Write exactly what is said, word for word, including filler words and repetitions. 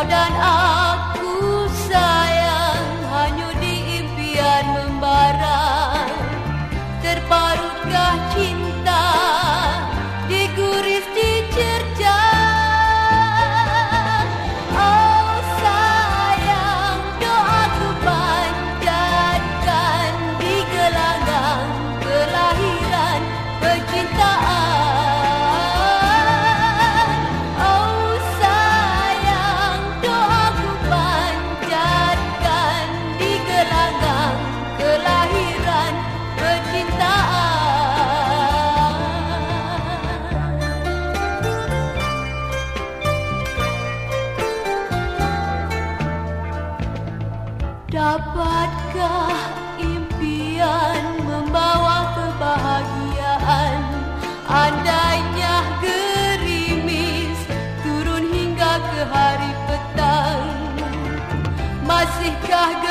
Kau dan aku sayang hanyut di impian membara. Terparutkah cinta diguris dicerca? Oh sayang, doaku panjatkan di gelanggang kelahiran percintaan. Dapatkah impian membawa kebahagiaan? Andainya gerimis turun hingga ke hari petang, masihkah